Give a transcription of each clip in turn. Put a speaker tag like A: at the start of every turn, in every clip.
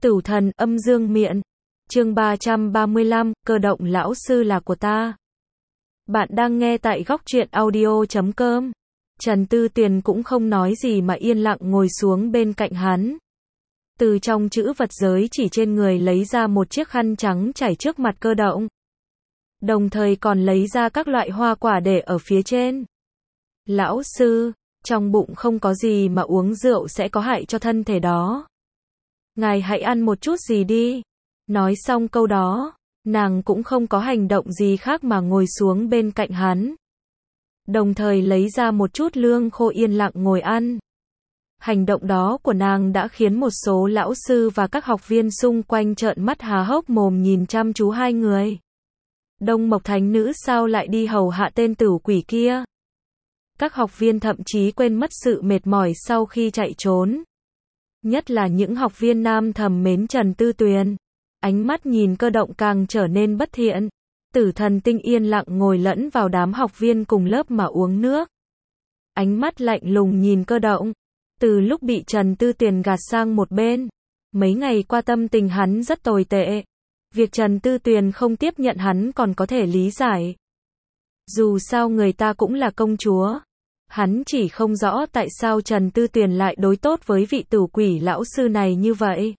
A: Tử thần âm dương miện. Chương 335, cơ động lão sư là của ta. Bạn đang nghe tại góc truyện audio.com. Trần Tư Tuyền cũng không nói gì mà yên lặng ngồi xuống bên cạnh hắn. Từ trong chữ vật giới chỉ trên người lấy ra một chiếc khăn trắng trải trước mặt cơ động. Đồng thời còn lấy ra các loại hoa quả để ở phía trên. Lão sư, trong bụng không có gì mà uống rượu sẽ có hại cho thân thể đó. Ngài hãy ăn một chút gì đi. Nói xong câu đó, nàng cũng không có hành động gì khác mà ngồi xuống bên cạnh hắn. Đồng thời lấy ra một chút lương khô yên lặng ngồi ăn. Hành động đó của nàng đã khiến một số lão sư và các học viên xung quanh trợn mắt há hốc mồm nhìn chăm chú hai người. Đông Mộc Thánh Nữ sao lại đi hầu hạ tên tử quỷ kia? Các học viên thậm chí quên mất sự mệt mỏi sau khi chạy trốn. Nhất là những học viên nam thầm mến Trần Tư Tuyền. Ánh mắt nhìn cơ động càng trở nên bất thiện. Tử thần tinh yên lặng ngồi lẫn vào đám học viên cùng lớp mà uống nước. Ánh mắt lạnh lùng nhìn cơ động. Từ lúc bị Trần Tư Tuyền gạt sang một bên, mấy ngày qua tâm tình hắn rất tồi tệ. Việc Trần Tư Tuyền không tiếp nhận hắn còn có thể lý giải. Dù sao người ta cũng là công chúa. Hắn chỉ không rõ tại sao Trần Tư Tuyền lại đối tốt với vị tử quỷ lão sư này như vậy.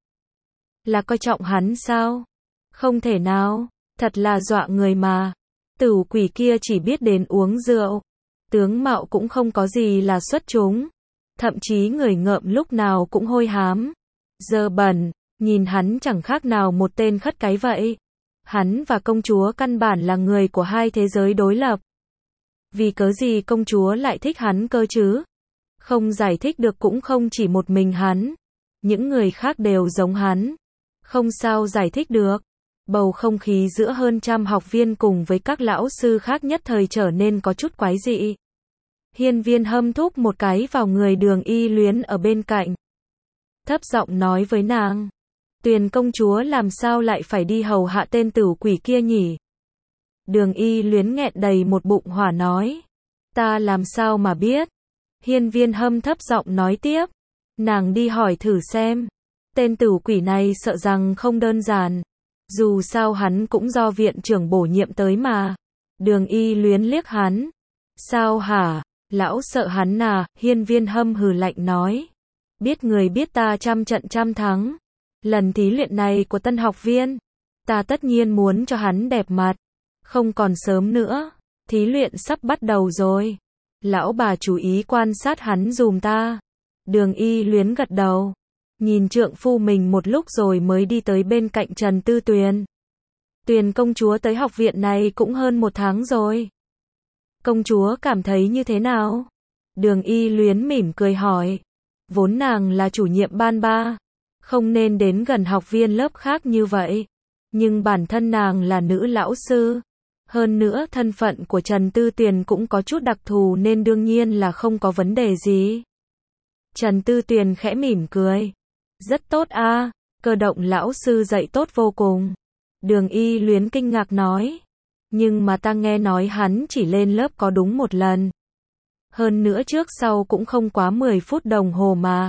A: Là coi trọng hắn sao? Không thể nào, thật là dọa người mà. Tử quỷ kia chỉ biết đến uống rượu. Tướng mạo cũng không có gì là xuất chúng. Thậm chí người ngợm lúc nào cũng hôi hám. Dơ bẩn, nhìn hắn chẳng khác nào một tên khất cái vậy. Hắn và công chúa căn bản là người của hai thế giới đối lập. Vì cớ gì công chúa lại thích hắn cơ chứ? Không giải thích được cũng không chỉ một mình hắn. Những người khác đều giống hắn. Không sao giải thích được. Bầu không khí giữa hơn trăm học viên cùng với các lão sư khác nhất thời trở nên có chút quái dị. Hiên Viên Hâm thúc một cái vào người Đường Y Luyến ở bên cạnh. Thấp giọng nói với nàng. Tuyền công chúa làm sao lại phải đi hầu hạ tên tử quỷ kia nhỉ? Đường Y Luyến nghẹn đầy một bụng hỏa nói. Ta làm sao mà biết? Hiên Viên Hâm thấp giọng nói tiếp. Nàng đi hỏi thử xem. Tên tử quỷ này sợ rằng không đơn giản. Dù sao hắn cũng do viện trưởng bổ nhiệm tới mà. Đường Y Luyến liếc hắn. Sao hả? Lão sợ hắn à? Hiên Viên Hâm hừ lạnh nói. Biết người biết ta trăm trận trăm thắng. Lần thí luyện này của tân học viên, ta tất nhiên muốn cho hắn đẹp mặt. Không còn sớm nữa, thí luyện sắp bắt đầu rồi. Lão bà chú ý quan sát hắn dùm ta. Đường Y Luyến gật đầu. Nhìn trượng phu mình một lúc rồi mới đi tới bên cạnh Trần Tư Tuyền. Tuyền công chúa tới học viện này cũng hơn một tháng rồi. Công chúa cảm thấy như thế nào? Đường Y Luyến mỉm cười hỏi. Vốn nàng là chủ nhiệm ban ba. Không nên đến gần học viên lớp khác như vậy. Nhưng bản thân nàng là nữ lão sư. Hơn nữa thân phận của Trần Tư Tuyền cũng có chút đặc thù nên đương nhiên là không có vấn đề gì. Trần Tư Tuyền khẽ mỉm cười. Rất tốt a, cơ động lão sư dạy tốt vô cùng. Đường Y Luyến kinh ngạc nói. Nhưng mà ta nghe nói hắn chỉ lên lớp có đúng một lần. Hơn nữa trước sau cũng không quá 10 phút đồng hồ mà.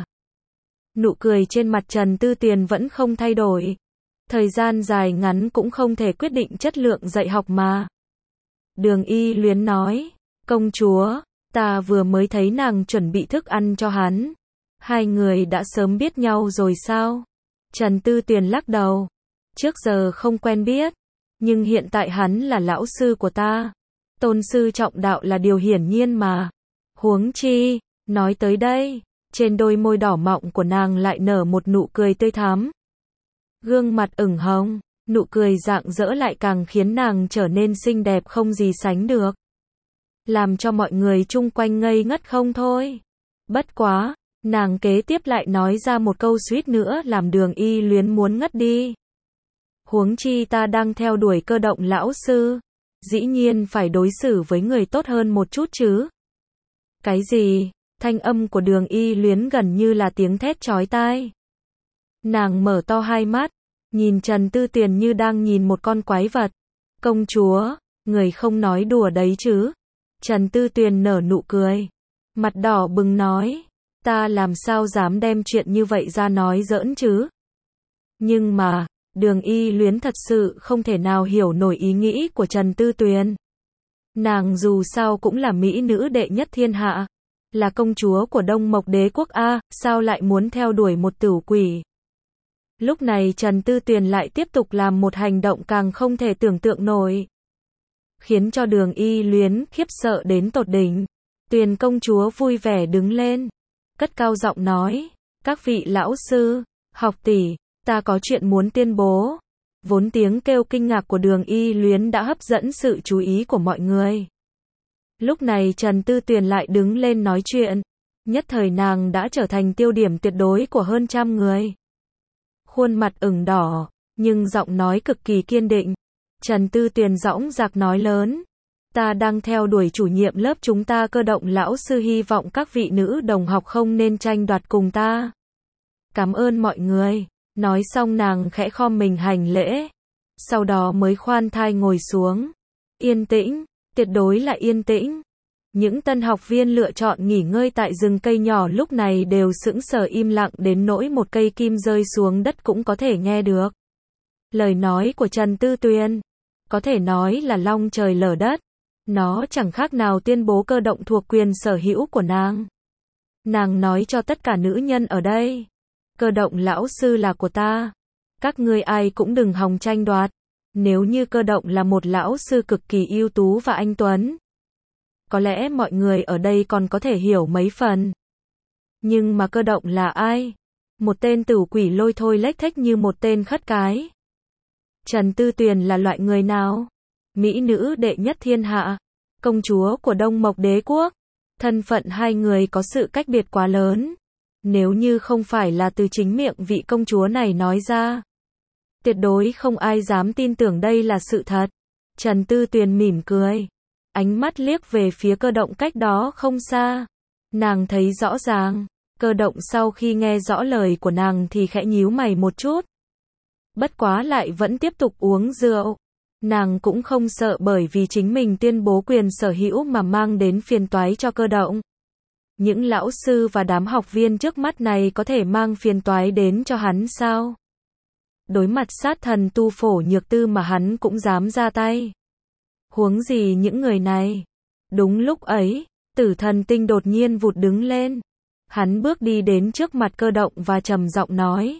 A: Nụ cười trên mặt Trần Tư Tuyền vẫn không thay đổi. Thời gian dài ngắn cũng không thể quyết định chất lượng dạy học mà. Đường Y Luyến nói. Công chúa, ta vừa mới thấy nàng chuẩn bị thức ăn cho hắn. Hai người đã sớm biết nhau rồi sao? Trần Tư Tuyền lắc đầu. Trước giờ không quen biết. Nhưng hiện tại hắn là lão sư của ta. Tôn sư trọng đạo là điều hiển nhiên mà. Huống chi, nói tới đây, trên đôi môi đỏ mọng của nàng lại nở một nụ cười tươi thắm. Gương mặt ửng hồng, nụ cười rạng rỡ lại càng khiến nàng trở nên xinh đẹp không gì sánh được. Làm cho mọi người chung quanh ngây ngất không thôi. Bất quá, nàng kế tiếp lại nói ra một câu suýt nữa làm Đường Y Luyến muốn ngất đi. Huống chi ta đang theo đuổi cơ động lão sư. Dĩ nhiên phải đối xử với người tốt hơn một chút chứ. Cái gì? Thanh âm của Đường Y Luyến gần như là tiếng thét chói tai. Nàng mở to hai mắt, nhìn Trần Tư Tuyền như đang nhìn một con quái vật. Công chúa, người không nói đùa đấy chứ? Trần Tư Tuyền nở nụ cười. Mặt đỏ bừng nói. Ta làm sao dám đem chuyện như vậy ra nói giỡn chứ? Nhưng mà, Đường Y Luyến thật sự không thể nào hiểu nổi ý nghĩ của Trần Tư Tuyền. Nàng dù sao cũng là mỹ nữ đệ nhất thiên hạ, là công chúa của Đông Mộc Đế quốc a, sao lại muốn theo đuổi một tửu quỷ. Lúc này Trần Tư Tuyền lại tiếp tục làm một hành động càng không thể tưởng tượng nổi, khiến cho Đường Y Luyến khiếp sợ đến tột đỉnh. Tuyền công chúa vui vẻ đứng lên, cất cao giọng nói, các vị lão sư, học tỷ, ta có chuyện muốn tuyên bố. Vốn tiếng kêu kinh ngạc của Đường Y Luyến đã hấp dẫn sự chú ý của mọi người. Lúc này Trần Tư Tuyền lại đứng lên nói chuyện, nhất thời nàng đã trở thành tiêu điểm tuyệt đối của hơn trăm người. Khuôn mặt ửng đỏ, nhưng giọng nói cực kỳ kiên định. Trần Tư Tuyền dõng dạc nói lớn, ta đang theo đuổi chủ nhiệm lớp chúng ta Cơ Động lão sư, hy vọng các vị nữ đồng học không nên tranh đoạt cùng ta. Cảm ơn mọi người. Nói xong nàng khẽ khom mình hành lễ, sau đó mới khoan thai ngồi xuống. Yên tĩnh, tuyệt đối là yên tĩnh. Những tân học viên lựa chọn nghỉ ngơi tại rừng cây nhỏ lúc này đều sững sờ im lặng đến nỗi một cây kim rơi xuống đất cũng có thể nghe được. Lời nói của Trần Tư Tuyền, có thể nói là long trời lở đất. Nó chẳng khác nào tuyên bố Cơ Động thuộc quyền sở hữu của nàng. Nàng nói cho tất cả nữ nhân ở đây, Cơ Động lão sư là của ta. Các ngươi ai cũng đừng hòng tranh đoạt. Nếu như Cơ Động là một lão sư cực kỳ ưu tú và anh tuấn, có lẽ mọi người ở đây còn có thể hiểu mấy phần. Nhưng mà Cơ Động là ai? Một tên tửu quỷ lôi thôi lếch thếch như một tên khất cái. Trần Tư Tuyền là loại người nào? Mỹ nữ đệ nhất thiên hạ, công chúa của Đông Mộc Đế quốc. Thân phận hai người có sự cách biệt quá lớn. Nếu như không phải là từ chính miệng vị công chúa này nói ra, tuyệt đối không ai dám tin tưởng đây là sự thật. Trần Tư Tuyền mỉm cười, ánh mắt liếc về phía Cơ Động cách đó không xa. Nàng thấy rõ ràng, Cơ Động sau khi nghe rõ lời của nàng thì khẽ nhíu mày một chút. Bất quá lại vẫn tiếp tục uống rượu. Nàng cũng không sợ bởi vì chính mình tuyên bố quyền sở hữu mà mang đến phiền toái cho Cơ Động. Những lão sư và đám học viên trước mắt này có thể mang phiền toái đến cho hắn sao? Đối mặt sát thần Tu Phổ Nhược Tư mà hắn cũng dám ra tay. Huống gì những người này? Đúng lúc ấy, Tử Thần Tinh đột nhiên vụt đứng lên. Hắn bước đi đến trước mặt Cơ Động và trầm giọng nói.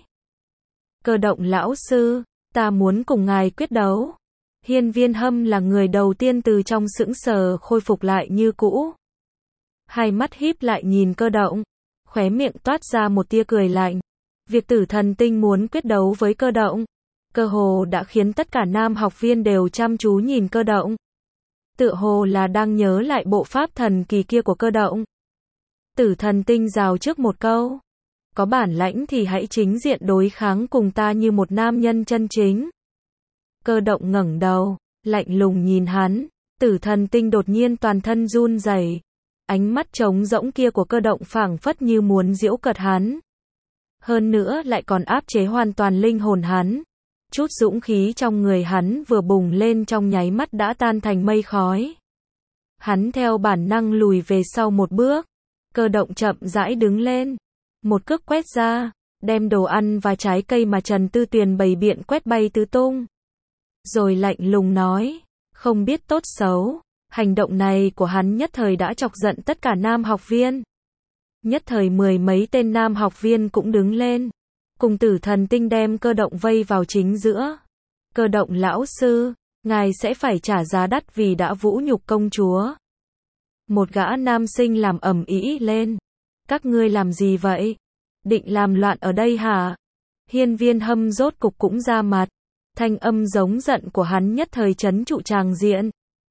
A: Cơ Động lão sư, ta muốn cùng ngài quyết đấu. Hiên Viên Hâm là người đầu tiên từ trong sững sờ khôi phục lại như cũ. Hai mắt híp lại nhìn Cơ Động, khóe miệng toát ra một tia cười lạnh. Việc Tử Thần Tinh muốn quyết đấu với Cơ Động, cơ hồ đã khiến tất cả nam học viên đều chăm chú nhìn Cơ Động. Tựa hồ là đang nhớ lại bộ pháp thần kỳ kia của Cơ Động. Tử Thần Tinh rào trước một câu. Có bản lãnh thì hãy chính diện đối kháng cùng ta như một nam nhân chân chính. Cơ Động ngẩng đầu, lạnh lùng nhìn hắn. Tử Thần Tinh đột nhiên toàn thân run rẩy. Ánh mắt trống rỗng kia của Cơ Động phảng phất như muốn giễu cợt hắn. Hơn nữa lại còn áp chế hoàn toàn linh hồn hắn. Chút dũng khí trong người hắn vừa bùng lên trong nháy mắt đã tan thành mây khói. Hắn theo bản năng lùi về sau một bước. Cơ Động chậm rãi đứng lên. Một cước quét ra, đem đồ ăn và trái cây mà Trần Tư Tuyền bày biện quét bay tứ tung. Rồi lạnh lùng nói, không biết tốt xấu. Hành động này của hắn nhất thời đã chọc giận tất cả nam học viên. Nhất thời mười mấy tên nam học viên cũng đứng lên, cùng Tử Thần Tinh đem Cơ Động vây vào chính giữa. Cơ Động lão sư, ngài sẽ phải trả giá đắt vì đã vũ nhục công chúa. Một gã nam sinh làm ầm ĩ lên. Các ngươi làm gì vậy? Định làm loạn ở đây hả? Hiên Viên Hâm rốt cục cũng ra mặt. Thanh âm giống giận của hắn nhất thời trấn trụ tràng diện.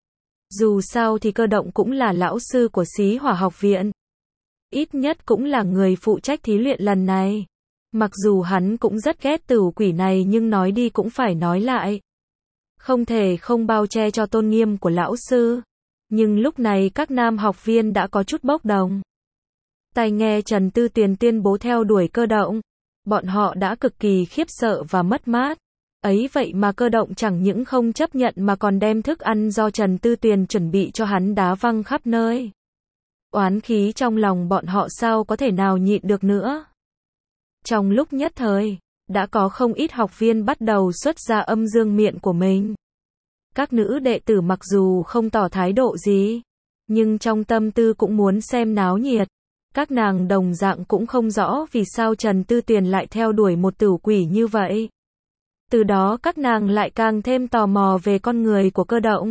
A: Dù sao thì Cơ Động cũng là lão sư của Xí Hỏa học viện. Ít nhất cũng là người phụ trách thí luyện lần này. Mặc dù hắn cũng rất ghét tửu quỷ này nhưng nói đi cũng phải nói lại. Không thể không bao che cho tôn nghiêm của lão sư. Nhưng lúc này các nam học viên đã có chút bốc đồng. Tai nghe Trần Tư Tuyền tuyên bố theo đuổi Cơ Động. Bọn họ đã cực kỳ khiếp sợ và mất mát. Ấy vậy mà Cơ Động chẳng những không chấp nhận mà còn đem thức ăn do Trần Tư Tuyền chuẩn bị cho hắn đá văng khắp nơi. Oán khí trong lòng bọn họ sao có thể nào nhịn được nữa. Trong lúc nhất thời, đã có không ít học viên bắt đầu xuất ra âm dương miện của mình. Các nữ đệ tử mặc dù không tỏ thái độ gì, nhưng trong tâm tư cũng muốn xem náo nhiệt. Các nàng đồng dạng cũng không rõ vì sao Trần Tư Tuyền lại theo đuổi một tử quỷ như vậy. Từ đó các nàng lại càng thêm tò mò về con người của Cơ Động.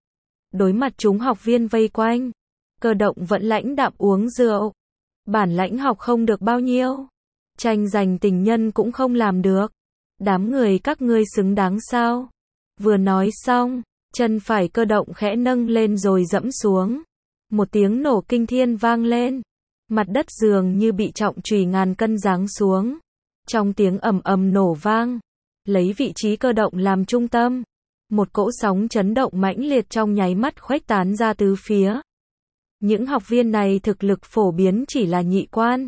A: Đối mặt chúng học viên vây quanh, Cơ Động vẫn lãnh đạm uống rượu. Bản lãnh học không được bao nhiêu, tranh giành tình nhân cũng không làm được. Đám người các ngươi xứng đáng sao? Vừa nói xong, chân phải Cơ Động khẽ nâng lên rồi dẫm xuống. Một tiếng nổ kinh thiên vang lên. Mặt đất dường như bị trọng chùy ngàn cân giáng xuống. Trong tiếng ầm ầm nổ vang, lấy vị trí Cơ Động làm trung tâm, một cỗ sóng chấn động mãnh liệt trong nháy mắt khuếch tán ra tứ phía. Những học viên này thực lực phổ biến chỉ là nhị quan.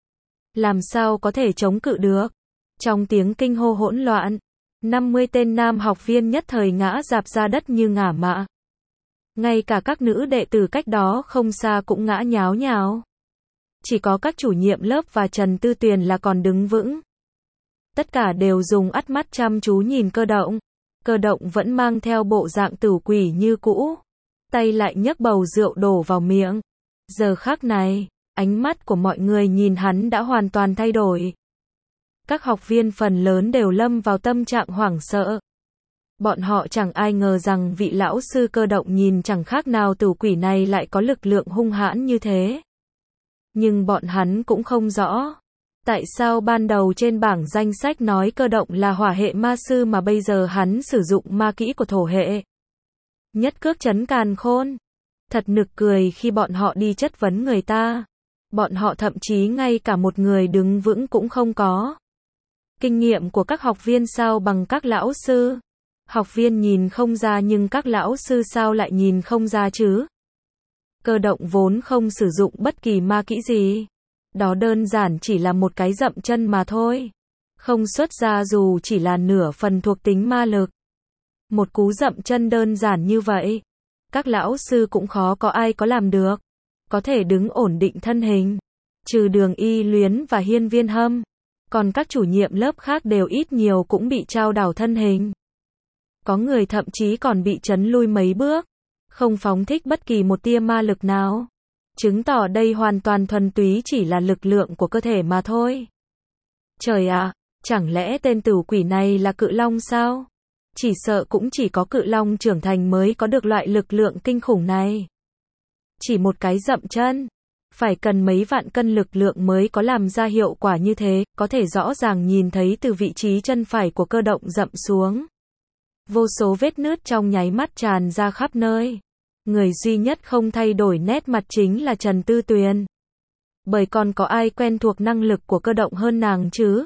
A: Làm sao có thể chống cự được? Trong tiếng kinh hô hỗn loạn, 50 tên nam học viên nhất thời ngã rạp ra đất như ngả mạ. Ngay cả các nữ đệ tử cách đó không xa cũng ngã nháo nhào. Chỉ có các chủ nhiệm lớp và Trần Tư Tuyền là còn đứng vững. Tất cả đều dùng ánh mắt chăm chú nhìn Cơ Động. Cơ Động vẫn mang theo bộ dạng tử quỷ như cũ. Tay lại nhấc bầu rượu đổ vào miệng. Giờ khắc này, ánh mắt của mọi người nhìn hắn đã hoàn toàn thay đổi. Các học viên phần lớn đều lâm vào tâm trạng hoảng sợ. Bọn họ chẳng ai ngờ rằng vị lão sư Cơ Động nhìn chẳng khác nào tử quỷ này lại có lực lượng hung hãn như thế. Nhưng bọn hắn cũng không rõ. Tại sao ban đầu trên bảng danh sách nói Cơ Động là hỏa hệ ma sư mà bây giờ hắn sử dụng ma kỹ của thổ hệ. Nhất cước chấn càn khôn. Thật nực cười khi bọn họ đi chất vấn người ta. Bọn họ thậm chí ngay cả một người đứng vững cũng không có. Kinh nghiệm của các học viên sao bằng các lão sư? Học viên nhìn không ra nhưng các lão sư sao lại nhìn không ra chứ? Cơ Động vốn không sử dụng bất kỳ ma kỹ gì. Đó đơn giản chỉ là một cái dậm chân mà thôi. Không xuất ra dù chỉ là nửa phần thuộc tính ma lực. Một cú dậm chân đơn giản như vậy, các lão sư cũng khó có ai có làm được. Có thể đứng ổn định thân hình. Trừ Đường Y Luyến và Hiên Viên Hâm. Còn các chủ nhiệm lớp khác đều ít nhiều cũng bị chao đảo thân hình. Có người thậm chí còn bị chấn lui mấy bước. Không phóng thích bất kỳ một tia ma lực nào. Chứng tỏ đây hoàn toàn thuần túy chỉ là lực lượng của cơ thể mà thôi. Trời ạ, chẳng lẽ tên tử quỷ này là cự long sao? Chỉ sợ cũng chỉ có cự long trưởng thành mới có được loại lực lượng kinh khủng này. Chỉ một cái dậm chân, phải cần mấy vạn cân lực lượng mới có làm ra hiệu quả như thế, có thể rõ ràng nhìn thấy từ vị trí chân phải của Cơ Động dậm xuống. Vô số vết nứt trong nháy mắt tràn ra khắp nơi. Người duy nhất không thay đổi nét mặt chính là Trần Tư Tuyền. Bởi còn có ai quen thuộc năng lực của Cơ Động hơn nàng chứ?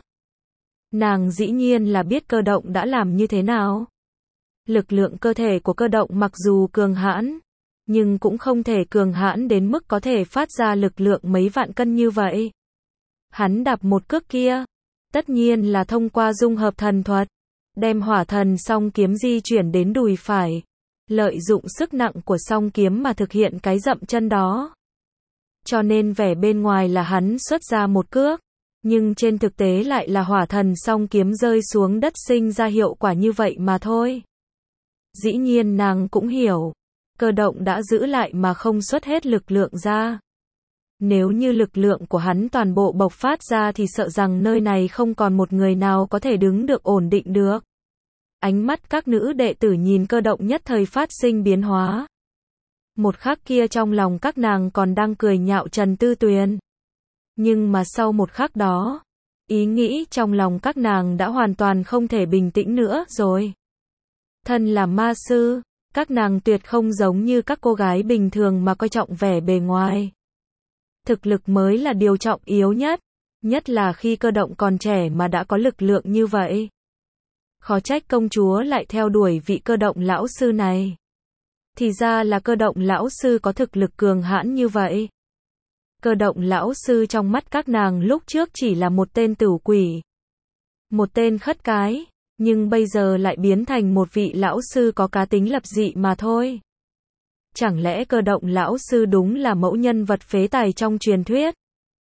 A: Nàng dĩ nhiên là biết Cơ Động đã làm như thế nào. Lực lượng cơ thể của Cơ Động mặc dù cường hãn, nhưng cũng không thể cường hãn đến mức có thể phát ra lực lượng mấy vạn cân như vậy. Hắn đạp một cước kia, tất nhiên là thông qua dung hợp thần thuật, đem hỏa thần song kiếm di chuyển đến đùi phải, lợi dụng sức nặng của song kiếm mà thực hiện cái dậm chân đó. Cho nên vẻ bên ngoài là hắn xuất ra một cước, nhưng trên thực tế lại là hỏa thần song kiếm rơi xuống đất sinh ra hiệu quả như vậy mà thôi. Dĩ nhiên nàng cũng hiểu, Cơ Động đã giữ lại mà không xuất hết lực lượng ra. Nếu như lực lượng của hắn toàn bộ bộc phát ra thì sợ rằng nơi này không còn một người nào có thể đứng được ổn định được. Ánh mắt các nữ đệ tử nhìn Cơ Động nhất thời phát sinh biến hóa. Một khắc kia trong lòng các nàng còn đang cười nhạo Trần Tư Tuyền. Nhưng mà sau một khắc đó, ý nghĩ trong lòng các nàng đã hoàn toàn không thể bình tĩnh nữa rồi. Thân là ma sư, các nàng tuyệt không giống như các cô gái bình thường mà coi trọng vẻ bề ngoài. Thực lực mới là điều trọng yếu nhất, nhất là khi Cơ Động còn trẻ mà đã có lực lượng như vậy. Khó trách công chúa lại theo đuổi vị Cơ Động lão sư này. Thì ra là Cơ Động lão sư có thực lực cường hãn như vậy. Cơ Động lão sư trong mắt các nàng lúc trước chỉ là một tên tử quỷ, một tên khất cái, nhưng bây giờ lại biến thành một vị lão sư có cá tính lập dị mà thôi. Chẳng lẽ Cơ Động lão sư đúng là mẫu nhân vật phế tài trong truyền thuyết?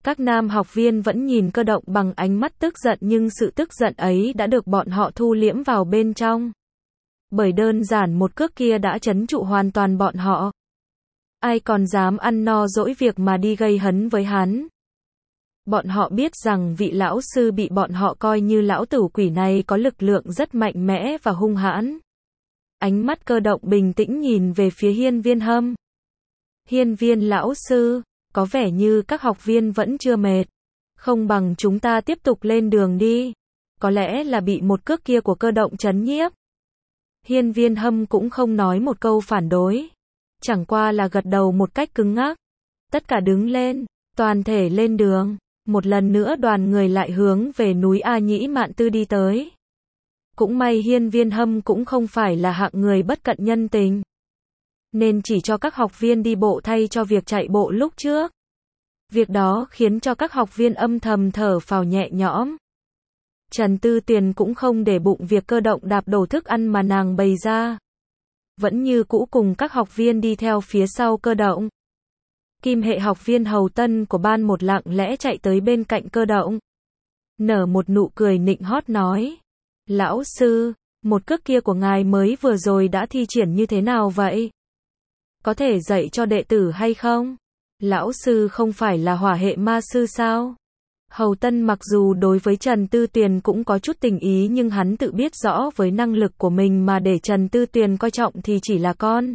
A: Các nam học viên vẫn nhìn Cơ Động bằng ánh mắt tức giận, nhưng sự tức giận ấy đã được bọn họ thu liễm vào bên trong. Bởi đơn giản một cước kia đã trấn trụ hoàn toàn bọn họ. Ai còn dám ăn no dỗi việc mà đi gây hấn với hắn. Bọn họ biết rằng vị lão sư bị bọn họ coi như lão tử quỷ này có lực lượng rất mạnh mẽ và hung hãn. Ánh mắt Cơ Động bình tĩnh nhìn về phía Hiên Viên Hâm. Hiên Viên lão sư, có vẻ như các học viên vẫn chưa mệt. Không bằng chúng ta tiếp tục lên đường đi. Có lẽ là bị một cước kia của Cơ Động trấn nhiếp. Hiên Viên Hâm cũng không nói một câu phản đối. Chẳng qua là gật đầu một cách cứng ngắc. Tất cả đứng lên, toàn thể lên đường. Một lần nữa đoàn người lại hướng về núi A Nhĩ Mạn Tư đi tới. Cũng may Hiên Viên Hâm cũng không phải là hạng người bất cận nhân tình, nên chỉ cho các học viên đi bộ thay cho việc chạy bộ lúc trước. Việc đó khiến cho các học viên âm thầm thở phào nhẹ nhõm. Trần Tư Tuyền cũng không để bụng việc Cơ Động đạp đổ thức ăn mà nàng bày ra. Vẫn như cũ cùng các học viên đi theo phía sau Cơ Động. Kim hệ học viên Hầu Tân của ban một lặng lẽ chạy tới bên cạnh Cơ Động. Nở một nụ cười nịnh hót nói. Lão sư, một cước kia của ngài mới vừa rồi đã thi triển như thế nào vậy? Có thể dạy cho đệ tử hay không? Lão sư không phải là hỏa hệ ma sư sao? Hầu Tân mặc dù đối với Trần Tư Tuyền cũng có chút tình ý, nhưng hắn tự biết rõ với năng lực của mình mà để Trần Tư Tuyền coi trọng thì chỉ là con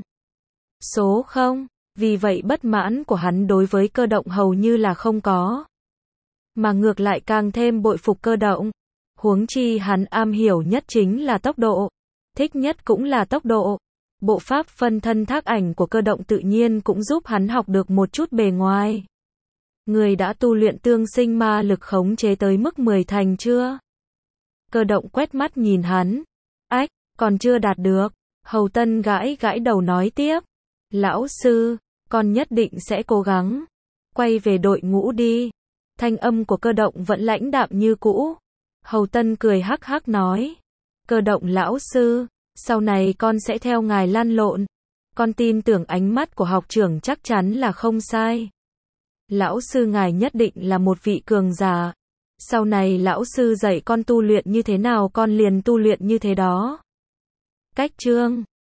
A: số không. Vì vậy bất mãn của hắn đối với Cơ Động hầu như là không có. Mà ngược lại càng thêm bội phục Cơ Động. Huống chi hắn am hiểu nhất chính là tốc độ. Thích nhất cũng là tốc độ. Bộ pháp phân thân thác ảnh của Cơ Động tự nhiên cũng giúp hắn học được một chút bề ngoài. Người đã tu luyện tương sinh ma lực khống chế tới mức 10 thành chưa? Cơ Động quét mắt nhìn hắn. Ách, còn chưa đạt được. Hầu Tân gãi gãi đầu nói tiếp. Lão sư, con nhất định sẽ cố gắng. Quay về đội ngũ đi. Thanh âm của Cơ Động vẫn lãnh đạm như cũ. Hầu Tân cười hắc hắc nói. Cơ Động lão sư, sau này con sẽ theo ngài lăn lộn. Con tin tưởng ánh mắt của học trưởng chắc chắn là không sai. Lão sư ngài nhất định là một vị cường giả. Sau này lão sư dạy con tu luyện như thế nào con liền tu luyện như thế đó. Cách chương